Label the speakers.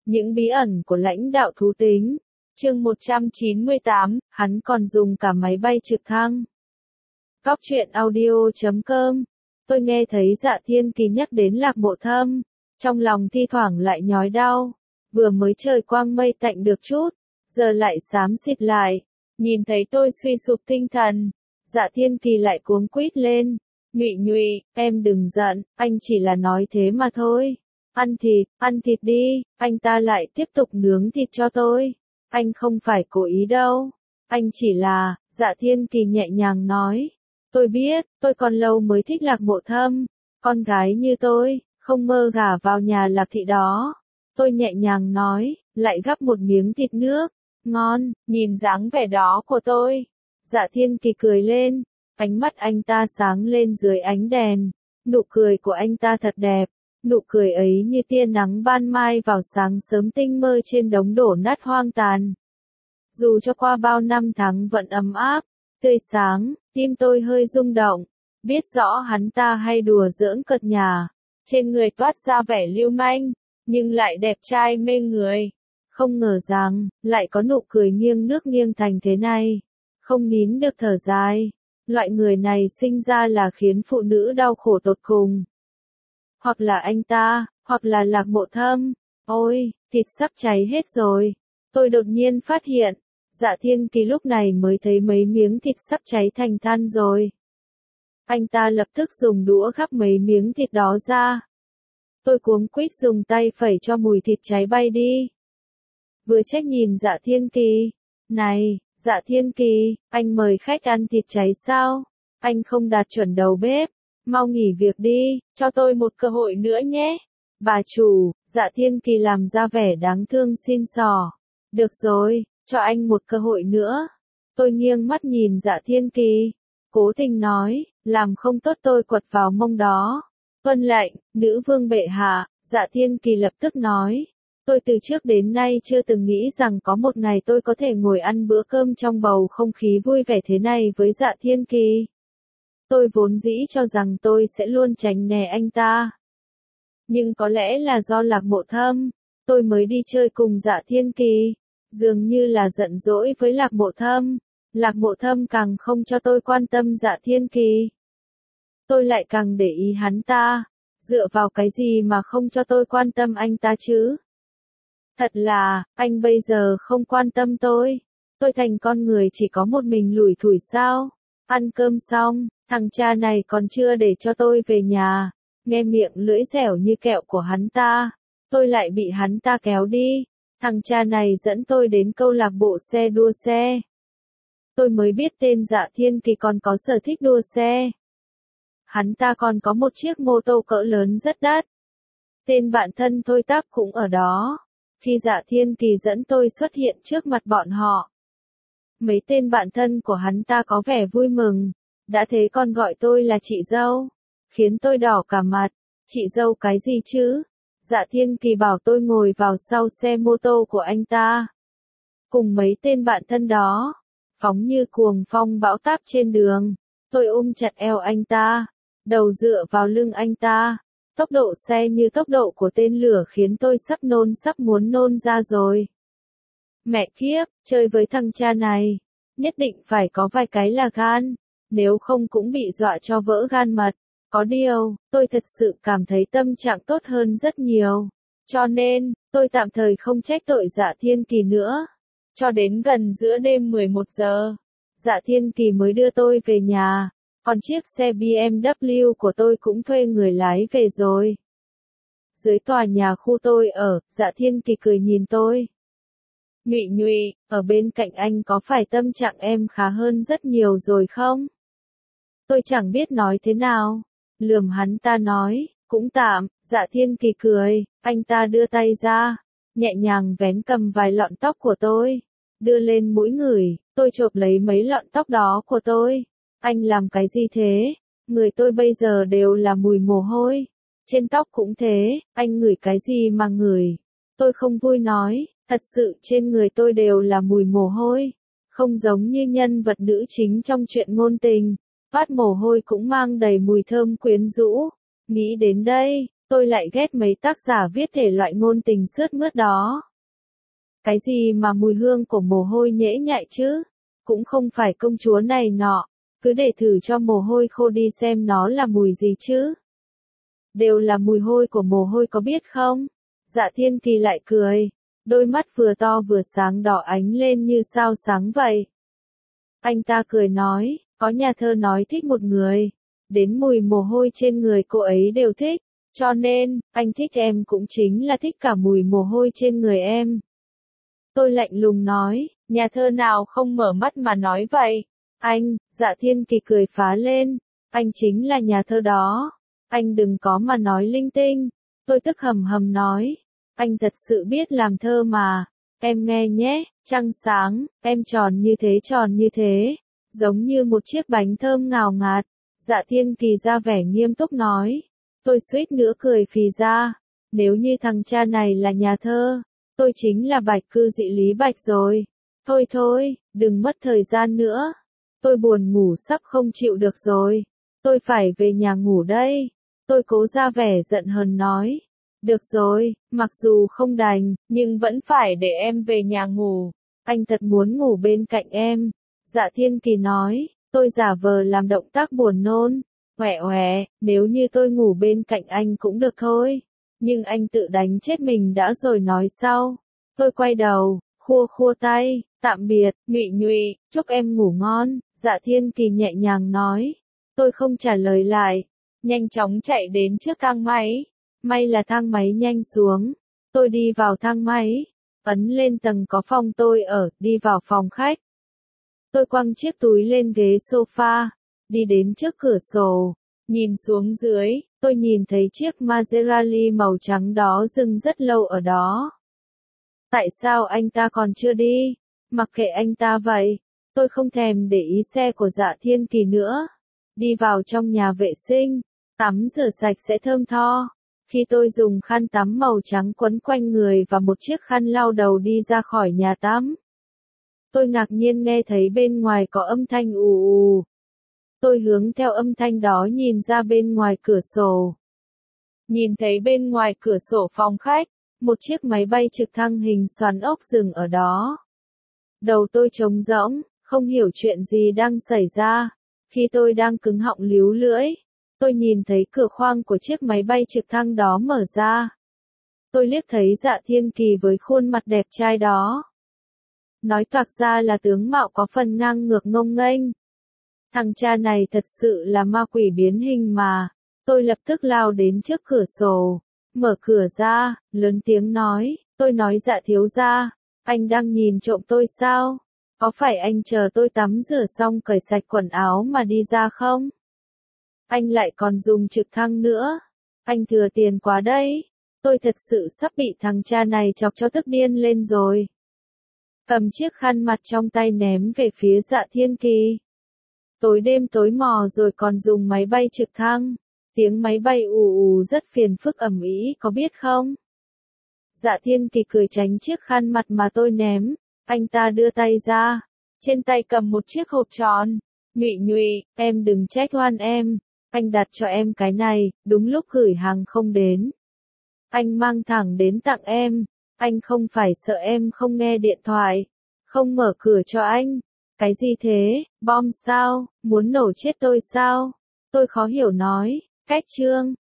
Speaker 1: Những bí ẩn của lãnh đạo thú tính. Chương 198, hắn còn dùng cả máy bay trực thăng. Góc truyện audio.com. Tôi nghe thấy Dạ Thiên Kỳ nhắc đến Lạc Mộ Thâm, trong lòng thi thoảng lại nhói đau. Vừa mới trời quang mây tạnh được chút, giờ lại xám xịt lại. Nhìn thấy tôi suy sụp tinh thần, Dạ Thiên Kỳ lại cuống quýt lên. Nhụy Nhụy, em đừng giận, anh chỉ là nói thế mà thôi. Ăn thịt đi, anh ta lại tiếp tục nướng thịt cho tôi. Anh không phải cố ý đâu. Anh chỉ là, Dạ Thiên Kỳ nhẹ nhàng nói. Tôi biết, tôi còn lâu mới thích Lạc Mộ Thâm. Con gái như tôi, không mơ gả vào nhà Lạc thị đó. Tôi nhẹ nhàng nói, lại gắp một miếng thịt nước. Ngon, nhìn dáng vẻ đó của tôi. Dạ Thiên Kỳ cười lên. Ánh mắt anh ta sáng lên dưới ánh đèn. Nụ cười của anh ta thật đẹp. Nụ cười ấy như tia nắng ban mai vào sáng sớm tinh mơ trên đống đổ nát hoang tàn. Dù cho qua bao năm tháng vẫn ấm áp, tươi sáng, tim tôi hơi rung động. Biết rõ hắn ta hay đùa giỡn cợt nhả. Trên người toát ra vẻ lưu manh, nhưng lại đẹp trai mê người. Không ngờ rằng, lại có nụ cười nghiêng nước nghiêng thành thế này. Không nín được thở dài. Loại người này sinh ra là khiến phụ nữ đau khổ tột cùng. Hoặc là anh ta, hoặc là Lạc Mộ Thâm. Ôi, thịt sắp cháy hết rồi. Tôi đột nhiên phát hiện, Dạ Thiên Kỳ lúc này mới thấy mấy miếng thịt sắp cháy thành than rồi. Anh ta lập tức dùng đũa gắp mấy miếng thịt đó ra. Tôi cuống quýt dùng tay phẩy cho mùi thịt cháy bay đi. Vừa trách nhìn Dạ Thiên Kỳ. Này, Dạ Thiên Kỳ, anh mời khách ăn thịt cháy sao? Anh không đạt chuẩn đầu bếp. Mau nghỉ việc đi, cho tôi một cơ hội nữa nhé. Bà chủ, Dạ Thiên Kỳ làm ra vẻ đáng thương xin xỏ. Được rồi, cho anh một cơ hội nữa. Tôi nghiêng mắt nhìn Dạ Thiên Kỳ. Cố tình nói, làm không tốt tôi quật vào mông đó. Tuân lệnh, nữ vương bệ hạ, Dạ Thiên Kỳ lập tức nói. Tôi từ trước đến nay chưa từng nghĩ rằng có một ngày tôi có thể ngồi ăn bữa cơm trong bầu không khí vui vẻ thế này với Dạ Thiên Kỳ. Tôi vốn dĩ cho rằng tôi sẽ luôn tránh né anh ta. Nhưng có lẽ là do Lạc Mộ Thâm, tôi mới đi chơi cùng Dạ Thiên Kỳ. Dường như là giận dỗi với Lạc Mộ Thâm. Lạc Mộ Thâm càng không cho tôi quan tâm Dạ Thiên Kỳ. Tôi lại càng để ý hắn ta. Dựa vào cái gì mà không cho tôi quan tâm anh ta chứ? Thật là, anh bây giờ không quan tâm tôi. Tôi thành con người chỉ có một mình lủi thủi sao? Ăn cơm xong, thằng cha này còn chưa để cho tôi về nhà. Nghe miệng lưỡi dẻo như kẹo của hắn ta. Tôi lại bị hắn ta kéo đi. Thằng cha này dẫn tôi đến câu lạc bộ xe đua xe. Tôi mới biết tên Dạ Thiên Kỳ còn có sở thích đua xe. Hắn ta còn có một chiếc mô tô cỡ lớn rất đắt. Tên bạn thân Thôi Táp cũng ở đó. Khi Dạ Thiên Kỳ dẫn tôi xuất hiện trước mặt bọn họ, mấy tên bạn thân của hắn ta có vẻ vui mừng. Đã thế còn gọi tôi là chị dâu. Khiến tôi đỏ cả mặt. Chị dâu cái gì chứ? Dạ Thiên Kỳ bảo tôi ngồi vào sau xe mô tô của anh ta. Cùng mấy tên bạn thân đó. Phóng như cuồng phong bão táp trên đường. Tôi ôm chặt eo anh ta. Đầu dựa vào lưng anh ta. Tốc độ xe như tốc độ của tên lửa khiến tôi sắp muốn nôn ra rồi. Mẹ kiếp, chơi với thằng cha này. Nhất định phải có vài cái là gan. Nếu không cũng bị dọa cho vỡ gan mật. Có điều, tôi thật sự cảm thấy tâm trạng tốt hơn rất nhiều. Cho nên, tôi tạm thời không trách tội Dạ Thiên Kỳ nữa. Cho đến gần giữa đêm 11 giờ, Dạ Thiên Kỳ mới đưa tôi về nhà. Còn chiếc xe BMW của tôi cũng thuê người lái về rồi. Dưới tòa nhà khu tôi ở, Dạ Thiên Kỳ cười nhìn tôi. Nhụy Nhụy, ở bên cạnh anh có phải tâm trạng em khá hơn rất nhiều rồi không? Tôi chẳng biết nói thế nào. Lườm hắn ta nói, cũng tạm. Dạ Thiên Kỳ cười. Anh ta đưa tay ra, nhẹ nhàng vén cầm vài lọn tóc của tôi, đưa lên mũi ngửi. Tôi chộp lấy mấy lọn tóc đó của tôi. Anh làm cái gì thế? Người tôi bây giờ đều là mùi mồ hôi. Trên tóc cũng thế. Anh ngửi cái gì mà ngửi? Tôi không vui nói. Thật sự trên người tôi đều là mùi mồ hôi. Không giống như nhân vật nữ chính trong truyện ngôn tình. Phát mồ hôi cũng mang đầy mùi thơm quyến rũ. Nghĩ đến đây, Tôi lại ghét mấy tác giả viết thể loại ngôn tình sướt mướt đó. Cái gì mà mùi hương của mồ hôi nhễ nhại chứ? Cũng không phải công chúa này nọ, cứ để thử cho mồ hôi khô đi xem nó là mùi gì chứ. Đều là mùi hôi của mồ hôi có biết không? Dạ Thiên Kỳ lại cười, đôi mắt vừa to vừa sáng đỏ ánh lên như sao sáng vậy. Anh ta cười nói, có nhà thơ nói thích một người, đến mùi mồ hôi trên người cô ấy đều thích, cho nên, anh thích em cũng chính là thích cả mùi mồ hôi trên người em. Tôi lạnh lùng nói, nhà thơ nào không mở mắt mà nói vậy? Anh, Dạ Thiên Kỳ cười phá lên, anh chính là nhà thơ đó, anh đừng có mà nói linh tinh. Tôi tức hầm hầm nói, anh thật sự biết làm thơ mà, em nghe nhé, trăng sáng, em tròn như thế, giống như một chiếc bánh thơm ngào ngạt. Dạ Thiên Kỳ ra vẻ nghiêm túc nói, tôi suýt nữa cười phì ra, nếu như thằng cha này là nhà thơ, tôi chính là bạch cư dị Lý Bạch rồi. Thôi thôi, đừng mất thời gian nữa, tôi buồn ngủ sắp không chịu được rồi, tôi phải về nhà ngủ đây. Tôi cố ra vẻ giận hờn nói, được rồi, mặc dù không đành, nhưng vẫn phải để em về nhà ngủ, anh thật muốn ngủ bên cạnh em. Dạ Thiên Kỳ nói, tôi giả vờ làm động tác buồn nôn, oẻ oẻ, nếu như tôi ngủ bên cạnh anh cũng được thôi, nhưng anh tự đánh chết mình đã rồi nói sau. Tôi quay đầu, khua khua tay, tạm biệt, nhụy nhụy, chúc em ngủ ngon. Dạ Thiên Kỳ nhẹ nhàng nói, tôi không trả lời lại, nhanh chóng chạy đến trước thang máy. May là thang máy nhanh xuống, tôi đi vào thang máy, ấn lên tầng có phòng tôi ở, đi vào phòng khách. Tôi quăng chiếc túi lên ghế sofa, đi đến trước cửa sổ, nhìn xuống dưới, tôi nhìn thấy chiếc Maserati màu trắng đó dừng rất lâu ở đó. Tại sao anh ta còn chưa đi? Mặc kệ anh ta vậy, tôi không thèm để ý xe của Dạ Thiên Kỳ nữa. Đi vào trong nhà vệ sinh, tắm rửa sạch sẽ thơm tho. Khi tôi dùng khăn tắm màu trắng quấn quanh người và một chiếc khăn lau đầu đi ra khỏi nhà tắm, tôi ngạc nhiên nghe thấy bên ngoài có âm thanh ù ù. Tôi hướng theo âm thanh đó nhìn ra bên ngoài cửa sổ. Nhìn thấy bên ngoài cửa sổ phòng khách, một chiếc máy bay trực thăng hình xoắn ốc dừng ở đó. Đầu tôi trống rỗng, không hiểu chuyện gì đang xảy ra. Khi tôi đang cứng họng líu lưỡi, tôi nhìn thấy cửa khoang của chiếc máy bay trực thăng đó mở ra. Tôi liếc thấy Dạ Thiên Kỳ với khuôn mặt đẹp trai đó. Nói toạc ra là tướng mạo có phần ngang ngược ngông nghênh. Thằng cha này thật sự là ma quỷ biến hình mà. Tôi lập tức lao đến trước cửa sổ, mở cửa ra, lớn tiếng nói, tôi nói Dạ thiếu gia, anh đang nhìn trộm tôi sao? Có phải anh chờ tôi tắm rửa xong cởi sạch quần áo mà đi ra không? Anh lại còn dùng trực thăng nữa. Anh thừa tiền quá đấy. Tôi thật sự sắp bị thằng cha này chọc cho tức điên lên rồi. Cầm chiếc khăn mặt trong tay ném về phía Dạ Thiên Kỳ. Tối đêm tối mò rồi còn dùng máy bay trực thăng. Tiếng máy bay ù ù rất phiền phức ầm ĩ có biết không? Dạ Thiên Kỳ cười tránh chiếc khăn mặt mà tôi ném. Anh ta đưa tay ra. Trên tay cầm một chiếc hộp tròn. Nhụy nhụy, em đừng trách oan em. Anh đặt cho em cái này, đúng lúc gửi hàng không đến. Anh mang thẳng đến tặng em. Anh không phải sợ em không nghe điện thoại, không mở cửa cho anh. Cái gì thế, bom sao, muốn nổ chết tôi sao? Tôi khó hiểu nói, cách chương.